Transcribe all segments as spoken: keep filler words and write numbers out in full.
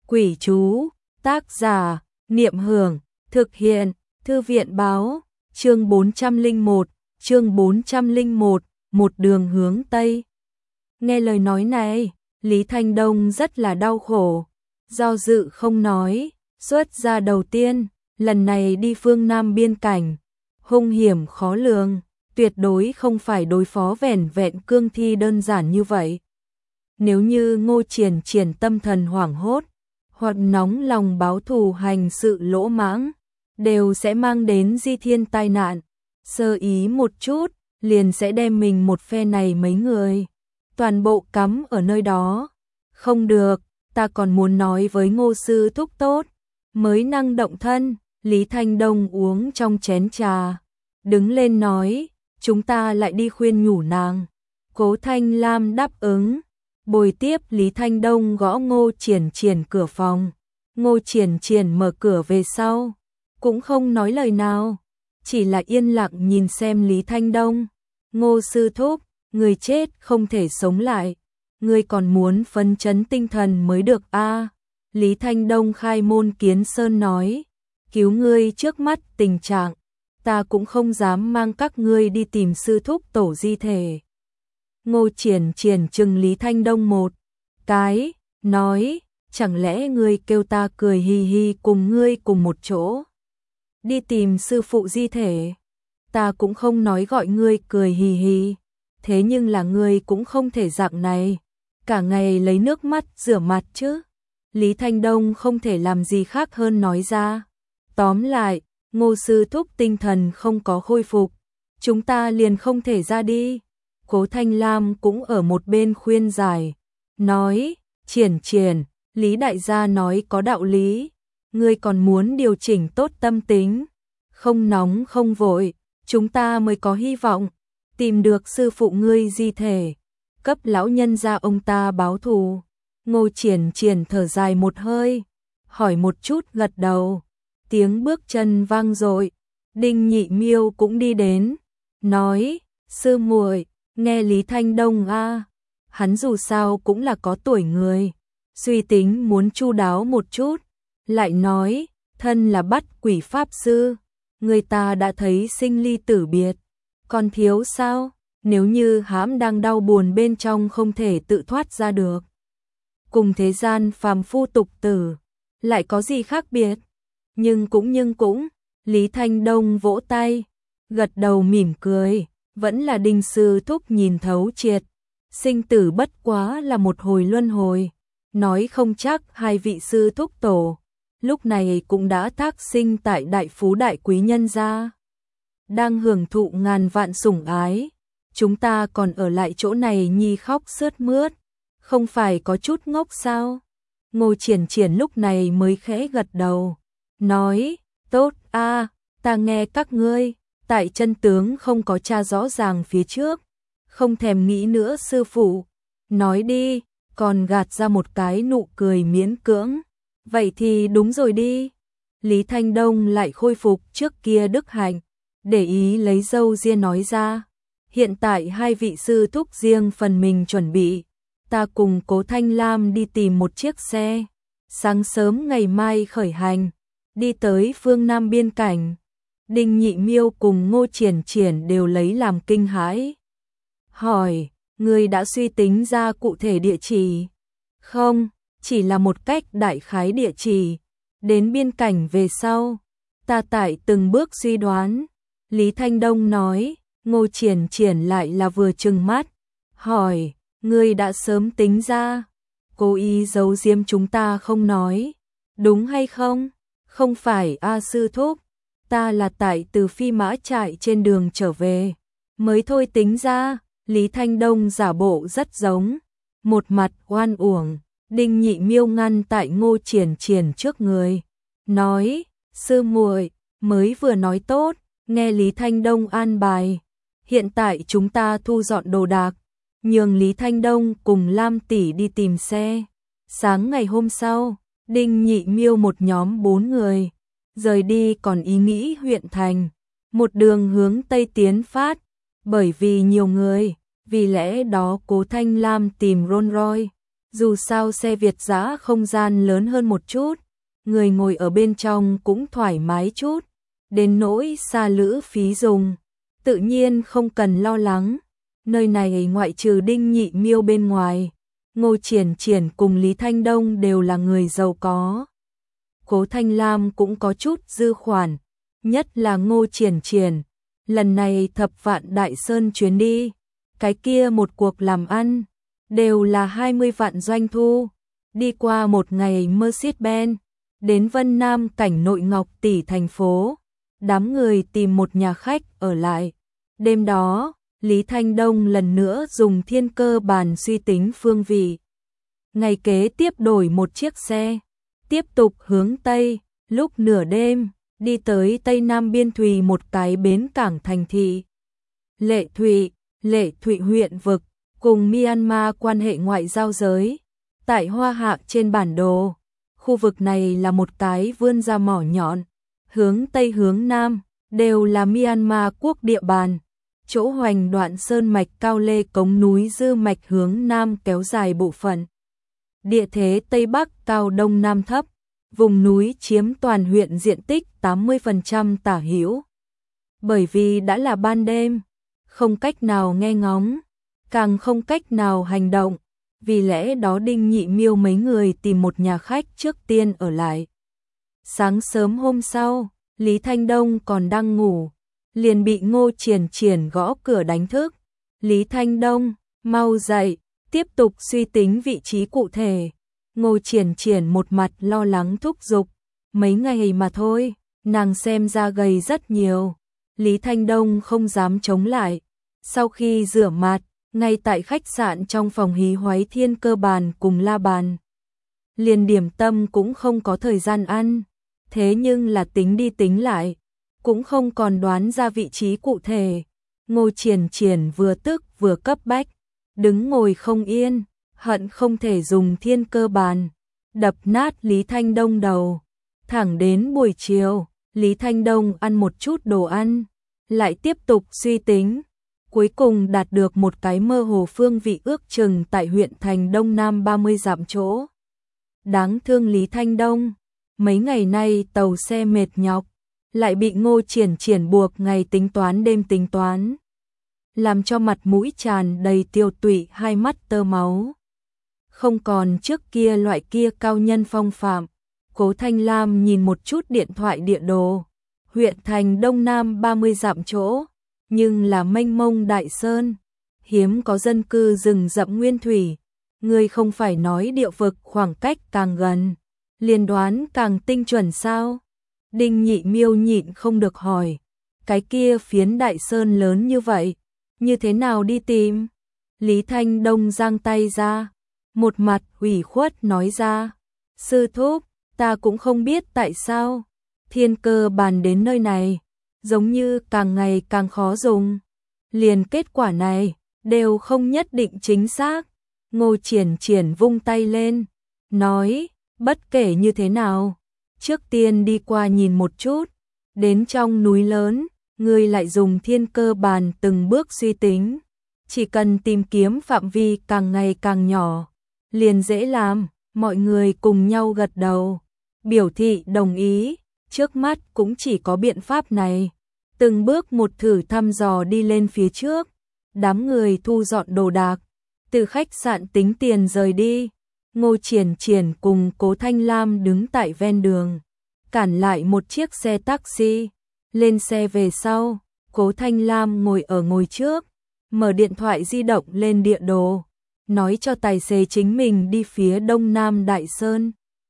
Quỷ chú, tác giả, Niệm Hưởng, thực hiện, Thư viện báo, chương bốn trăm lẻ một, chương bốn trăm lẻ một, một đường hướng Tây. Nghe lời nói này, Lý Thanh Đông rất là đau khổ, do dự không nói, xuất ra đầu tiên, lần này đi phương Nam biên cảnh, hung hiểm khó lường, tuyệt đối không phải đối phó vẻn vẹn cương thi đơn giản như vậy. Nếu như Ngô Triển Triển tâm thần hoảng hốt, hoặc nóng lòng báo thù hành sự lỗ mãng, đều sẽ mang đến di thiên tai nạn, sơ ý một chút, liền sẽ đem mình một phe này mấy người, toàn bộ cắm ở nơi đó. Không được, ta còn muốn nói với Ngô sư thúc tốt, mới năng động thân. Lý Thanh Đông uống trong chén trà, đứng lên nói, chúng ta lại đi khuyên nhủ nàng. Cố Thanh Lam đáp ứng, bồi tiếp Lý Thanh Đông gõ Ngô Triển Triển cửa phòng. Ngô Triển Triển mở cửa về sau, cũng không nói lời nào, chỉ là yên lặng nhìn xem Lý Thanh Đông. Ngô sư thúc, người chết không thể sống lại, người còn muốn phấn chấn tinh thần mới được a. Lý Thanh Đông khai môn kiến sơn nói, cứu ngươi trước mắt tình trạng, ta cũng không dám mang các ngươi đi tìm sư thúc tổ di thể. Ngô Triển Triển trừng Lý Thanh Đông một cái, nói, chẳng lẽ ngươi kêu ta cười hì hì cùng ngươi cùng một chỗ đi tìm sư phụ di thể? Ta cũng không nói gọi ngươi cười hì hì, thế nhưng là ngươi cũng không thể dạng này, cả ngày lấy nước mắt rửa mặt chứ. Lý Thanh Đông không thể làm gì khác hơn nói ra, tóm lại, Ngô sư thúc tinh thần không có khôi phục, chúng ta liền không thể ra đi. Cố Thanh Lam cũng ở một bên khuyên giải, nói, Triển Triển, Lý đại gia nói có đạo lý, ngươi còn muốn điều chỉnh tốt tâm tính, không nóng không vội, chúng ta mới có hy vọng tìm được sư phụ ngươi di thể, cấp lão nhân gia ông ta báo thù. Ngô Triển Triển thở dài một hơi, hỏi một chút gật đầu. Tiếng bước chân vang dội, Đinh Nhị Miêu cũng đi đến, nói, sư muội, nghe Lý Thanh Đông a, hắn dù sao cũng là có tuổi người, suy tính muốn chu đáo một chút, lại nói, thân là bắt quỷ pháp sư, người ta đã thấy sinh ly tử biệt, còn thiếu sao? Nếu như hãm đang đau buồn bên trong không thể tự thoát ra được, cùng thế gian phàm phu tục tử, lại có gì khác biệt? Nhưng cũng nhưng cũng, Lý Thanh Đông vỗ tay, gật đầu mỉm cười, vẫn là Đinh sư thúc nhìn thấu triệt, sinh tử bất quá là một hồi luân hồi, nói không chắc hai vị sư thúc tổ, lúc này cũng đã thác sinh tại đại phú đại quý nhân gia, đang hưởng thụ ngàn vạn sủng ái, chúng ta còn ở lại chỗ này nhi khóc sướt mướt, không phải có chút ngốc sao? Ngô Triển Triển lúc này mới khẽ gật đầu, nói, tốt a, ta nghe các ngươi, tại chân tướng không có tra rõ ràng phía trước, không thèm nghĩ nữa sư phụ, nói đi, còn gạt ra một cái nụ cười miễn cưỡng, vậy thì đúng rồi đi. Lý Thanh Đông lại khôi phục trước kia đức hạnh, để ý lấy dâu ria nói ra, hiện tại hai vị sư thúc riêng phần mình chuẩn bị, ta cùng Cố Thanh Lam đi tìm một chiếc xe, sáng sớm ngày mai khởi hành, đi tới phương Nam biên cảnh. Đinh Nhị Miêu cùng Ngô Triển Triển đều lấy làm kinh hãi, hỏi, ngươi đã suy tính ra cụ thể địa chỉ? Không, chỉ là một cách đại khái địa chỉ, đến biên cảnh về sau, ta tại từng bước suy đoán. Lý Thanh Đông nói. Ngô Triển Triển lại là vừa trừng mắt, hỏi, ngươi đã sớm tính ra, cố ý giấu giếm chúng ta không nói, đúng hay không? Không phải a sư thúc, ta là tại từ Phi Mã trại trên đường trở về, mới thôi tính ra. Lý Thanh Đông giả bộ rất giống, một mặt oan uổng. Đinh Nhị Miêu ngăn tại Ngô Triển Triển trước người, nói, sư muội, mới vừa nói tốt, nghe Lý Thanh Đông an bài. Hiện tại chúng ta thu dọn đồ đạc, nhường Lý Thanh Đông cùng Lam tỷ đi tìm xe. Sáng ngày hôm sau, Đinh Nhị Miêu một nhóm bốn người, rời đi còn ý nghĩ huyện thành, một đường hướng Tây tiến phát, bởi vì nhiều người, vì lẽ đó Cố Thanh Lam tìm Rolls Royce, Dù sao xe Việt dã không gian lớn hơn một chút, người ngồi ở bên trong cũng thoải mái chút, đến nỗi xa lữ phí dùng, tự nhiên không cần lo lắng. Nơi này ngoại trừ Đinh Nhị Miêu bên ngoài, Ngô Triển Triển cùng Lý Thanh Đông đều là người giàu có. Cố Thanh Lam cũng có chút dư khoản, nhất là Ngô Triển Triển, lần này thập vạn Đại Sơn chuyến đi, cái kia một cuộc làm ăn, đều là hai mươi vạn doanh thu, đi qua một ngày Mercedes-Benz, đến Vân Nam cảnh nội Ngọc Tỷ thành phố, đám người tìm một nhà khách ở lại. Đêm đó, Lý Thanh Đông lần nữa dùng thiên cơ bàn suy tính phương vị. Ngày kế tiếp đổi một chiếc xe, tiếp tục hướng Tây, lúc nửa đêm, đi tới Tây Nam Biên Thùy một cái bến cảng thành thị. Lệ Thụy, Lệ Thụy huyện vực, cùng Myanmar quan hệ ngoại giao giới. Tại Hoa Hạ trên bản đồ, khu vực này là một cái vươn ra mỏ nhọn, hướng Tây hướng Nam, đều là Myanmar quốc địa bàn. Chỗ hoành đoạn sơn mạch cao lê cống núi dư mạch hướng Nam kéo dài bộ phận. Địa thế Tây Bắc cao Đông Nam thấp, vùng núi chiếm toàn huyện diện tích tám mươi phần trăm tả hữu. Bởi vì đã là ban đêm, không cách nào nghe ngóng, càng không cách nào hành động, vì lẽ đó Đinh Nhị Miêu mấy người tìm một nhà khách trước tiên ở lại. Sáng sớm hôm sau, Lý Thanh Đông còn đang ngủ, liền bị Ngô Triển Triển gõ cửa đánh thức. Lý Thanh Đông, mau dậy, tiếp tục suy tính vị trí cụ thể. Ngô Triển Triển một mặt lo lắng thúc giục, mấy ngày mà thôi, nàng xem ra gầy rất nhiều. Lý Thanh Đông không dám chống lại. Sau khi rửa mặt, ngay tại khách sạn trong phòng hí hoáy thiên cơ bàn cùng la bàn, liền điểm tâm cũng không có thời gian ăn, thế nhưng là tính đi tính lại, cũng không còn đoán ra vị trí cụ thể. Ngô Triển Triển vừa tức vừa cấp bách, đứng ngồi không yên, hận không thể dùng thiên cơ bàn đập nát Lý Thanh Đông đầu. Thẳng đến buổi chiều, Lý Thanh Đông ăn một chút đồ ăn, lại tiếp tục suy tính, cuối cùng đạt được một cái mơ hồ phương vị ước chừng tại huyện thành Đông Nam ba mươi dặm chỗ. Đáng thương Lý Thanh Đông, mấy ngày nay tàu xe mệt nhọc, lại bị Ngô Triển Triển buộc ngày tính toán đêm tính toán, làm cho mặt mũi tràn đầy tiêu tụy, hai mắt tơ máu. Không còn trước kia loại kia cao nhân phong phạm. Cố Thanh Lam nhìn một chút điện thoại địa đồ, huyện thành Đông Nam ba mươi dặm chỗ, nhưng là mênh mông đại sơn, hiếm có dân cư rừng rậm nguyên thủy. Người không phải nói địa vực khoảng cách càng gần, liền đoán càng tinh chuẩn sao? Đinh Nhị Miêu nhịn không được hỏi, cái kia phiến đại sơn lớn như vậy, như thế nào đi tìm? Lý Thanh Đông giang tay ra, một mặt ủy khuất nói ra, sư thúc, ta cũng không biết tại sao thiên cơ bàn đến nơi này, giống như càng ngày càng khó dùng. Liền kết quả này, đều không nhất định chính xác. Ngô Triển Triển vung tay lên, nói, bất kể như thế nào, trước tiên đi qua nhìn một chút, đến trong núi lớn, ngươi lại dùng thiên cơ bàn từng bước suy tính, chỉ cần tìm kiếm phạm vi càng ngày càng nhỏ, liền dễ làm. Mọi người cùng nhau gật đầu, biểu thị đồng ý, trước mắt cũng chỉ có biện pháp này. Từng bước một thử thăm dò đi lên phía trước, đám người thu dọn đồ đạc, từ khách sạn tính tiền rời đi. Ngô Triển Triển cùng Cố Thanh Lam đứng tại ven đường, cản lại một chiếc xe taxi, lên xe về sau. Cố Thanh Lam ngồi ở ngồi trước, mở điện thoại di động lên địa đồ, nói cho tài xế chính mình đi phía Đông Nam Đại Sơn.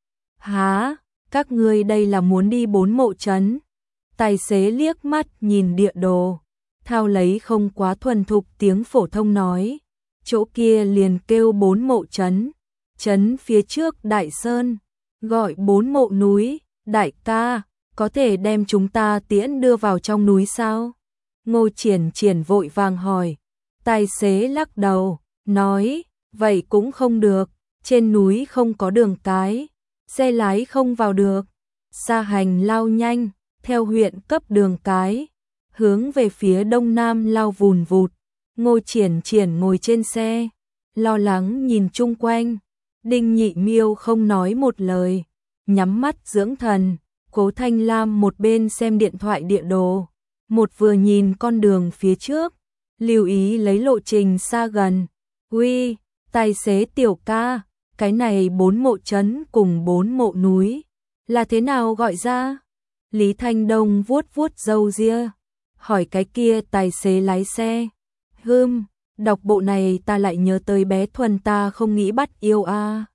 Hả, các ngươi đây là muốn đi bốn mộ trấn? Tài xế liếc mắt nhìn địa đồ, thao lấy không quá thuần thục tiếng phổ thông nói, chỗ kia liền kêu bốn mộ trấn, trấn phía trước Đại Sơn, gọi bốn mộ núi. Đại ca, có thể đem chúng ta tiễn đưa vào trong núi sao? Ngô Triển Triển vội vàng hỏi. Tài xế lắc đầu, nói, vậy cũng không được, trên núi không có đường cái, xe lái không vào được. Xa hành lao nhanh, theo huyện cấp đường cái, hướng về phía đông nam lao vùn vụt. Ngô Triển Triển ngồi trên xe, lo lắng nhìn chung quanh, Đinh Nhị Miêu không nói một lời, nhắm mắt dưỡng thần. Cố Thanh Lam một bên xem điện thoại địa đồ, một vừa nhìn con đường phía trước, lưu ý lấy lộ trình xa gần. Uy, tài xế tiểu ca, cái này bốn mộ trấn cùng bốn mộ núi, là thế nào gọi ra? Lý Thanh Đông vuốt vuốt râu ria, hỏi cái kia tài xế lái xe. Hừm, đọc bộ này ta lại nhớ tới bé Thuần ta không nghĩ bắt yêu a.